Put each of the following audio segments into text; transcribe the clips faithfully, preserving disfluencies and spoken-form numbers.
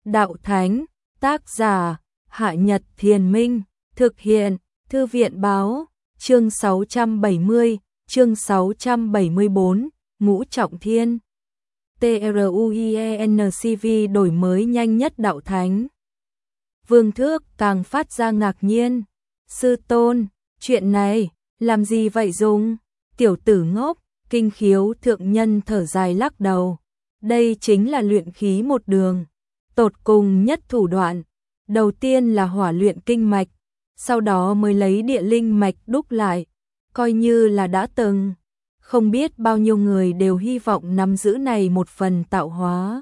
Đạo Thánh, tác giả, Hạ Nhật Thiền Minh, thực hiện, Thư viện Báo, chương sáu trăm bảy mươi, chương sáu trăm bảy mươi tư, Ngũ Trọng Thiên. TRUIENCV đổi mới nhanh nhất Đạo Thánh. Vương Thước càng phát ra ngạc nhiên. Sư tôn, chuyện này, làm gì vậy Dung? Tiểu tử ngốc, Kinh Khiếu thượng nhân thở dài lắc đầu. Đây chính là luyện khí một đường. Tột cùng nhất thủ đoạn. Đầu tiên là hỏa luyện kinh mạch, sau đó mới lấy địa linh mạch đúc lại. Coi như là đã từng. Không biết bao nhiêu người đều hy vọng nắm giữ này một phần tạo hóa.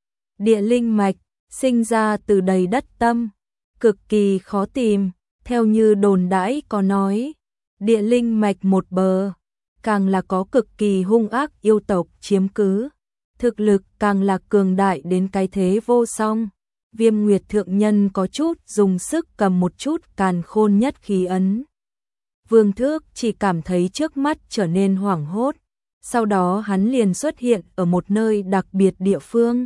Địa linh mạch, sinh ra từ đầy đất tâm, cực kỳ khó tìm, theo như đồn đãi có nói. Địa linh mạch một bờ, càng là có cực kỳ hung ác yêu tộc chiếm cứ. Thực lực càng là cường đại đến cái thế vô song. Viêm Nguyệt thượng nhân có chút dùng sức cầm một chút càn khôn nhất khí ấn. Vương Thước chỉ cảm thấy trước mắt trở nên hoảng hốt. Sau đó hắn liền xuất hiện ở một nơi đặc biệt địa phương.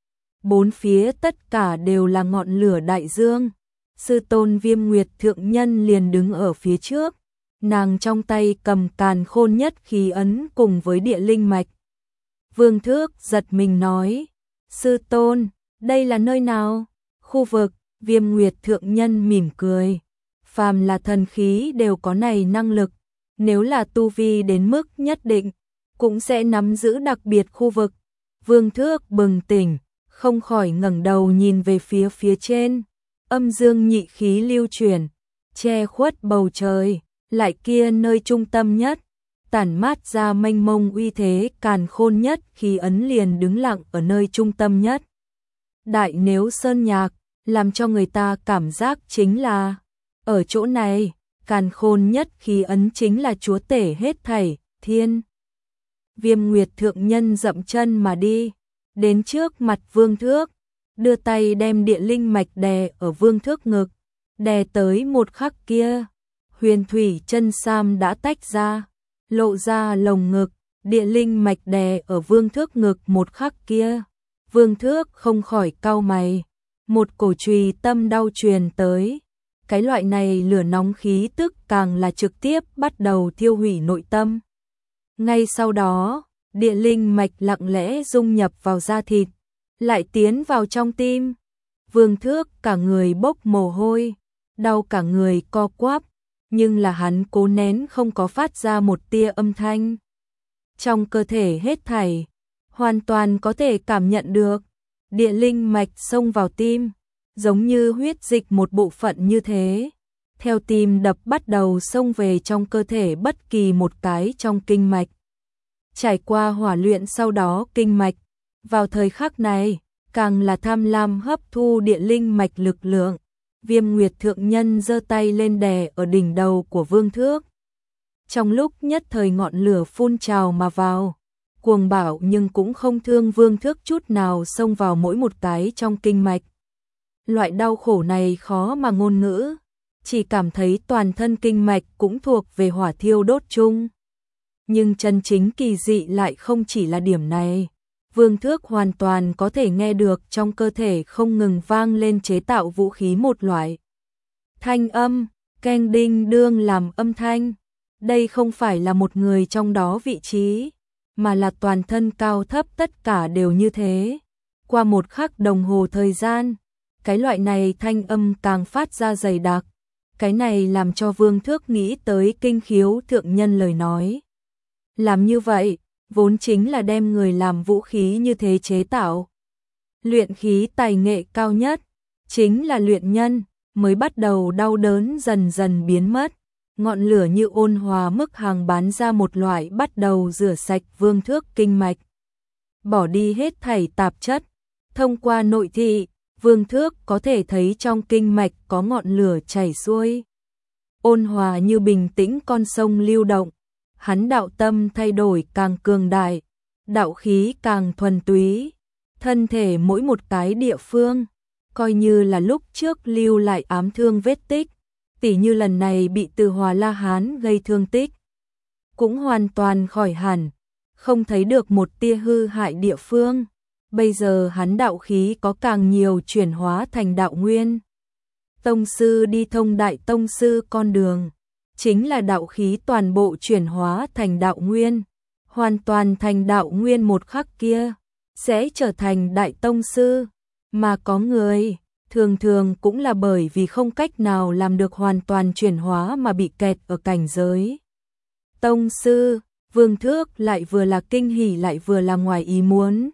Bốn phía tất cả đều là ngọn lửa đại dương. Sư tôn Viêm Nguyệt thượng nhân liền đứng ở phía trước. Nàng trong tay cầm càn khôn nhất khí ấn cùng với địa linh mạch. Vương Thước giật mình nói, sư tôn, đây là nơi nào? Khu vực, Viêm Nguyệt thượng nhân mỉm cười. Phàm là thần khí đều có này năng lực, nếu là tu vi đến mức nhất định, cũng sẽ nắm giữ đặc biệt khu vực. Vương Thước bừng tỉnh, không khỏi ngẩng đầu nhìn về phía phía trên. Âm dương nhị khí lưu chuyển, che khuất bầu trời, lại kia nơi trung tâm nhất. Tản mát ra mênh mông uy thế càn khôn nhất khí ấn liền đứng lặng ở nơi trung tâm nhất. Đại Nếu Sơn Nhạc, làm cho người ta cảm giác chính là, ở chỗ này, càn khôn nhất khí ấn chính là chúa tể hết thảy, thiên. Viêm Nguyệt thượng nhân dậm chân mà đi, đến trước mặt Vương Thước, đưa tay đem địa linh mạch đè ở Vương Thước ngực, đè tới một khắc kia, huyền thủy chân sam đã tách ra. Lộ ra lồng ngực, địa linh mạch đè ở Vương Thước ngực một khắc kia. Vương Thước không khỏi cau mày, một cổ chùy tâm đau truyền tới. Cái loại này lửa nóng khí tức càng là trực tiếp bắt đầu thiêu hủy nội tâm. Ngay sau đó, địa linh mạch lặng lẽ dung nhập vào da thịt, lại tiến vào trong tim. Vương Thước cả người bốc mồ hôi, đau cả người co quắp. Nhưng là hắn cố nén không có phát ra một tia âm thanh. Trong cơ thể hết thảy, hoàn toàn có thể cảm nhận được. Địa linh mạch xông vào tim, giống như huyết dịch một bộ phận như thế. Theo tim đập bắt đầu xông về trong cơ thể bất kỳ một cái trong kinh mạch. Trải qua hỏa luyện sau đó kinh mạch, vào thời khắc này, càng là tham lam hấp thu địa linh mạch lực lượng. Viêm Nguyệt thượng nhân giơ tay lên đè ở đỉnh đầu của Vương Thước. Trong lúc nhất thời ngọn lửa phun trào mà vào, cuồng bạo nhưng cũng không thương Vương Thước chút nào xông vào mỗi một cái trong kinh mạch. Loại đau khổ này khó mà ngôn ngữ, chỉ cảm thấy toàn thân kinh mạch cũng thuộc về hỏa thiêu đốt chung. Nhưng chân chính kỳ dị lại không chỉ là điểm này. Vương Thước hoàn toàn có thể nghe được trong cơ thể không ngừng vang lên chế tạo vũ khí một loại. Thanh âm, keng đinh đương làm âm thanh. Đây không phải là một người trong đó vị trí, mà là toàn thân cao thấp tất cả đều như thế. Qua một khắc đồng hồ thời gian, cái loại này thanh âm càng phát ra dày đặc. Cái này làm cho Vương Thước nghĩ tới Kinh Khiếu thượng nhân lời nói. Làm như vậy, vốn chính là đem người làm vũ khí như thế chế tạo. Luyện khí tài nghệ cao nhất, chính là luyện nhân, mới bắt đầu đau đớn dần dần biến mất. Ngọn lửa như ôn hòa mức hàng bán ra một loại bắt đầu rửa sạch Vương Thước kinh mạch. Bỏ đi hết thảy tạp chất. Thông qua nội thị, Vương Thước có thể thấy trong kinh mạch có ngọn lửa chảy xuôi. Ôn hòa như bình tĩnh con sông lưu động. Hắn đạo tâm thay đổi càng cường đại, đạo khí càng thuần túy, thân thể mỗi một cái địa phương, coi như là lúc trước lưu lại ám thương vết tích, tỉ như lần này bị Từ Hòa La Hán gây thương tích, cũng hoàn toàn khỏi hẳn, không thấy được một tia hư hại địa phương. bây giờ hắn đạo khí có càng nhiều chuyển hóa thành đạo nguyên. Tông sư đi thông đại tông sư con đường, chính là đạo khí toàn bộ chuyển hóa thành đạo nguyên, hoàn toàn thành đạo nguyên một khắc kia, sẽ trở thành đại tông sư, mà có người, thường thường cũng là bởi vì không cách nào làm được hoàn toàn chuyển hóa mà bị kẹt ở cảnh giới. Tông sư, Vương Thước lại vừa là kinh hỉ lại vừa là ngoài ý muốn.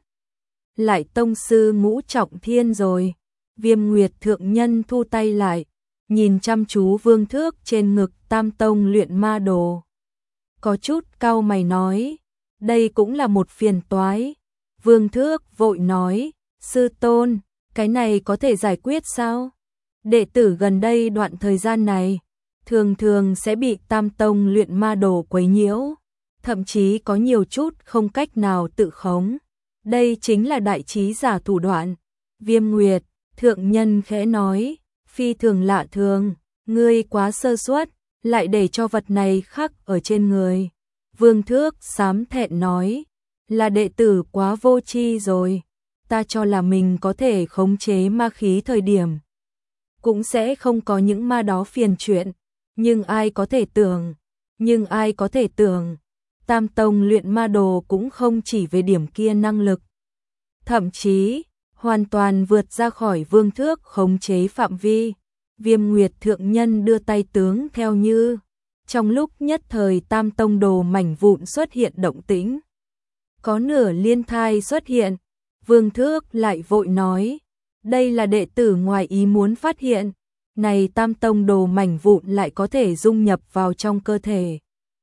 Lại tông sư ngũ trọng thiên rồi, Viêm Nguyệt thượng nhân thu tay lại, nhìn chăm chú Vương Thước trên ngực tam tông luyện ma đồ. Có chút cau mày nói, đây cũng là một phiền toái. Vương Thước vội nói, sư tôn, cái này có thể giải quyết sao? Đệ tử gần đây đoạn thời gian này, thường thường sẽ bị tam tông luyện ma đồ quấy nhiễu, thậm chí có nhiều chút không cách nào tự khống. Đây chính là đại trí giả thủ đoạn. Viêm Nguyệt, thượng nhân khẽ nói, phi thường lạ thường, ngươi quá sơ suất, lại để cho vật này khắc ở trên người. Vương Thước sám thẹn nói, là đệ tử quá vô tri rồi, ta cho là mình có thể khống chế ma khí thời điểm, cũng sẽ không có những ma đó phiền chuyện, nhưng ai có thể tưởng, nhưng ai có thể tưởng, tam tông luyện ma đồ cũng không chỉ về điểm kia năng lực, thậm chí hoàn toàn vượt ra khỏi Vương Thước khống chế phạm vi. Viêm Nguyệt thượng nhân đưa tay tướng theo như, trong lúc nhất thời tam tông đồ mảnh vụn xuất hiện động tĩnh. Có nửa liên thai xuất hiện, Vương Thước lại vội nói, đây là đệ tử ngoài ý muốn phát hiện, này tam tông đồ mảnh vụn lại có thể dung nhập vào trong cơ thể.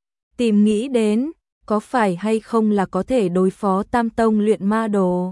Tìm nghĩ đến, có phải hay không là có thể đối phó tam tông luyện ma đồ?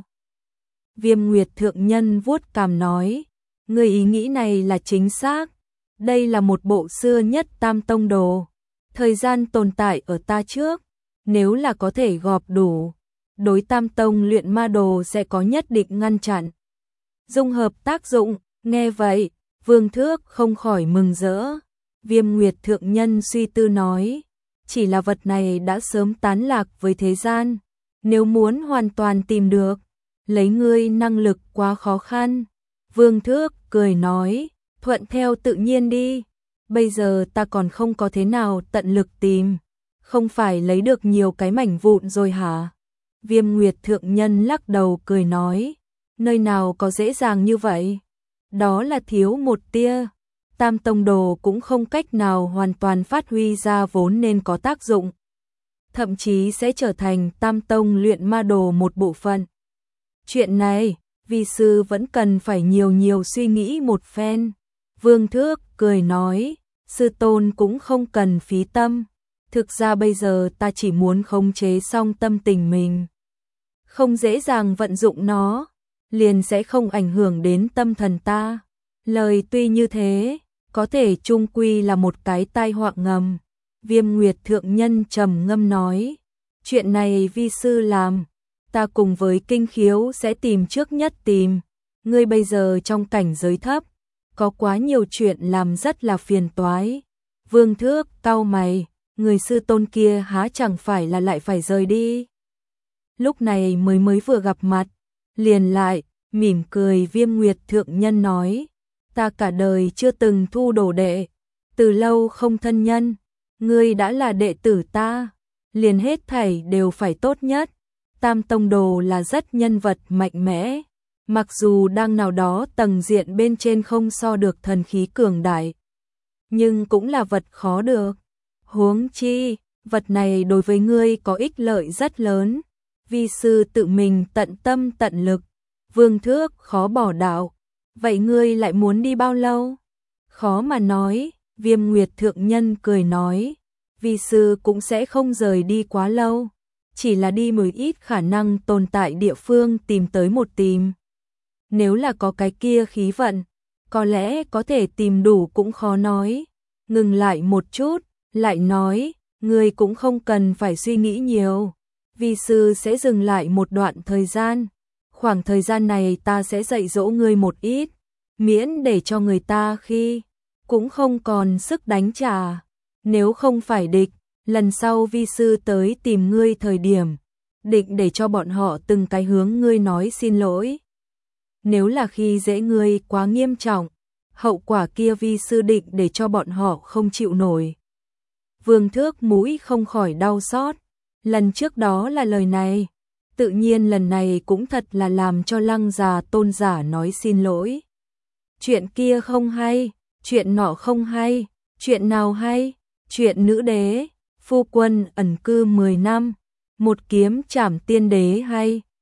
Viêm Nguyệt thượng nhân vuốt cằm nói, người ý nghĩ này là chính xác, đây là một bộ xưa nhất tam tông đồ, thời gian tồn tại ở ta trước, nếu là có thể gọp đủ, đối tam tông luyện ma đồ sẽ có nhất định ngăn chặn. Dung hợp tác dụng, nghe vậy, Vương Thước không khỏi mừng rỡ. Viêm Nguyệt thượng nhân suy tư nói, chỉ là vật này đã sớm tán lạc với thế gian, nếu muốn hoàn toàn tìm được, lấy ngươi năng lực quá khó khăn. Vương Thước cười nói, thuận theo tự nhiên đi, bây giờ ta còn không có thế nào tận lực tìm, không phải lấy được nhiều cái mảnh vụn rồi hả? Viêm Nguyệt thượng nhân lắc đầu cười nói, nơi nào có dễ dàng như vậy, đó là thiếu một tia, tam tông đồ cũng không cách nào hoàn toàn phát huy ra vốn nên có tác dụng, thậm chí sẽ trở thành tam tông luyện ma đồ một bộ phận. Chuyện này, vi sư vẫn cần phải nhiều nhiều suy nghĩ một phen. Vương Thước cười nói, sư tôn cũng không cần phí tâm, thực ra bây giờ ta chỉ muốn khống chế xong tâm tình mình, không dễ dàng vận dụng nó, liền sẽ không ảnh hưởng đến tâm thần ta. Lời tuy như thế, có thể chung quy là một cái tai họa ngầm. Viêm Nguyệt thượng nhân trầm ngâm nói, chuyện này vi sư làm, ta cùng với Kinh Khiếu sẽ tìm trước nhất tìm, ngươi bây giờ trong cảnh giới thấp, có quá nhiều chuyện làm rất là phiền toái. Vương Thước cau mày, người sư tôn kia há chẳng phải là lại phải rời đi. Lúc này mới mới vừa gặp mặt, liền lại, mỉm cười. Viêm Nguyệt thượng nhân nói, ta cả đời chưa từng thu đồ đệ, từ lâu không thân nhân, ngươi đã là đệ tử ta, liền hết thảy đều phải tốt nhất. Tam tông đồ là rất nhân vật mạnh mẽ, mặc dù đang nào đó tầng diện bên trên không so được thần khí cường đại, nhưng cũng là vật khó được. Huống chi, vật này đối với ngươi có ích lợi rất lớn, vi sư tự mình tận tâm tận lực. Vương Thước khó bỏ đạo, vậy ngươi lại muốn đi bao lâu? Khó mà nói. Viêm Nguyệt thượng nhân cười nói, vi sư cũng sẽ không rời đi quá lâu, chỉ là đi một ít khả năng tồn tại địa phương tìm tới một tìm. Nếu là có cái kia khí vận, có lẽ có thể tìm đủ cũng khó nói. Ngừng lại một chút, lại nói, ngươi cũng không cần phải suy nghĩ nhiều, vi sư sẽ dừng lại một đoạn thời gian. Khoảng thời gian này ta sẽ dạy dỗ ngươi một ít, miễn để cho người ta khi cũng không còn sức đánh trả. Nếu không phải địch, lần sau vi sư tới tìm ngươi thời điểm, định để cho bọn họ từng cái hướng ngươi nói xin lỗi. Nếu là khi dễ ngươi quá nghiêm trọng, hậu quả kia vi sư định để cho bọn họ không chịu nổi. Vương Thước mũi không khỏi đau xót, lần trước đó là lời này, tự nhiên lần này cũng thật là làm cho Lăng già Tôn giả nói xin lỗi. Chuyện kia không hay, chuyện nọ không hay, chuyện nào hay, chuyện nữ đế, phu quân ẩn cư mười năm, một kiếm trảm tiên đế hay.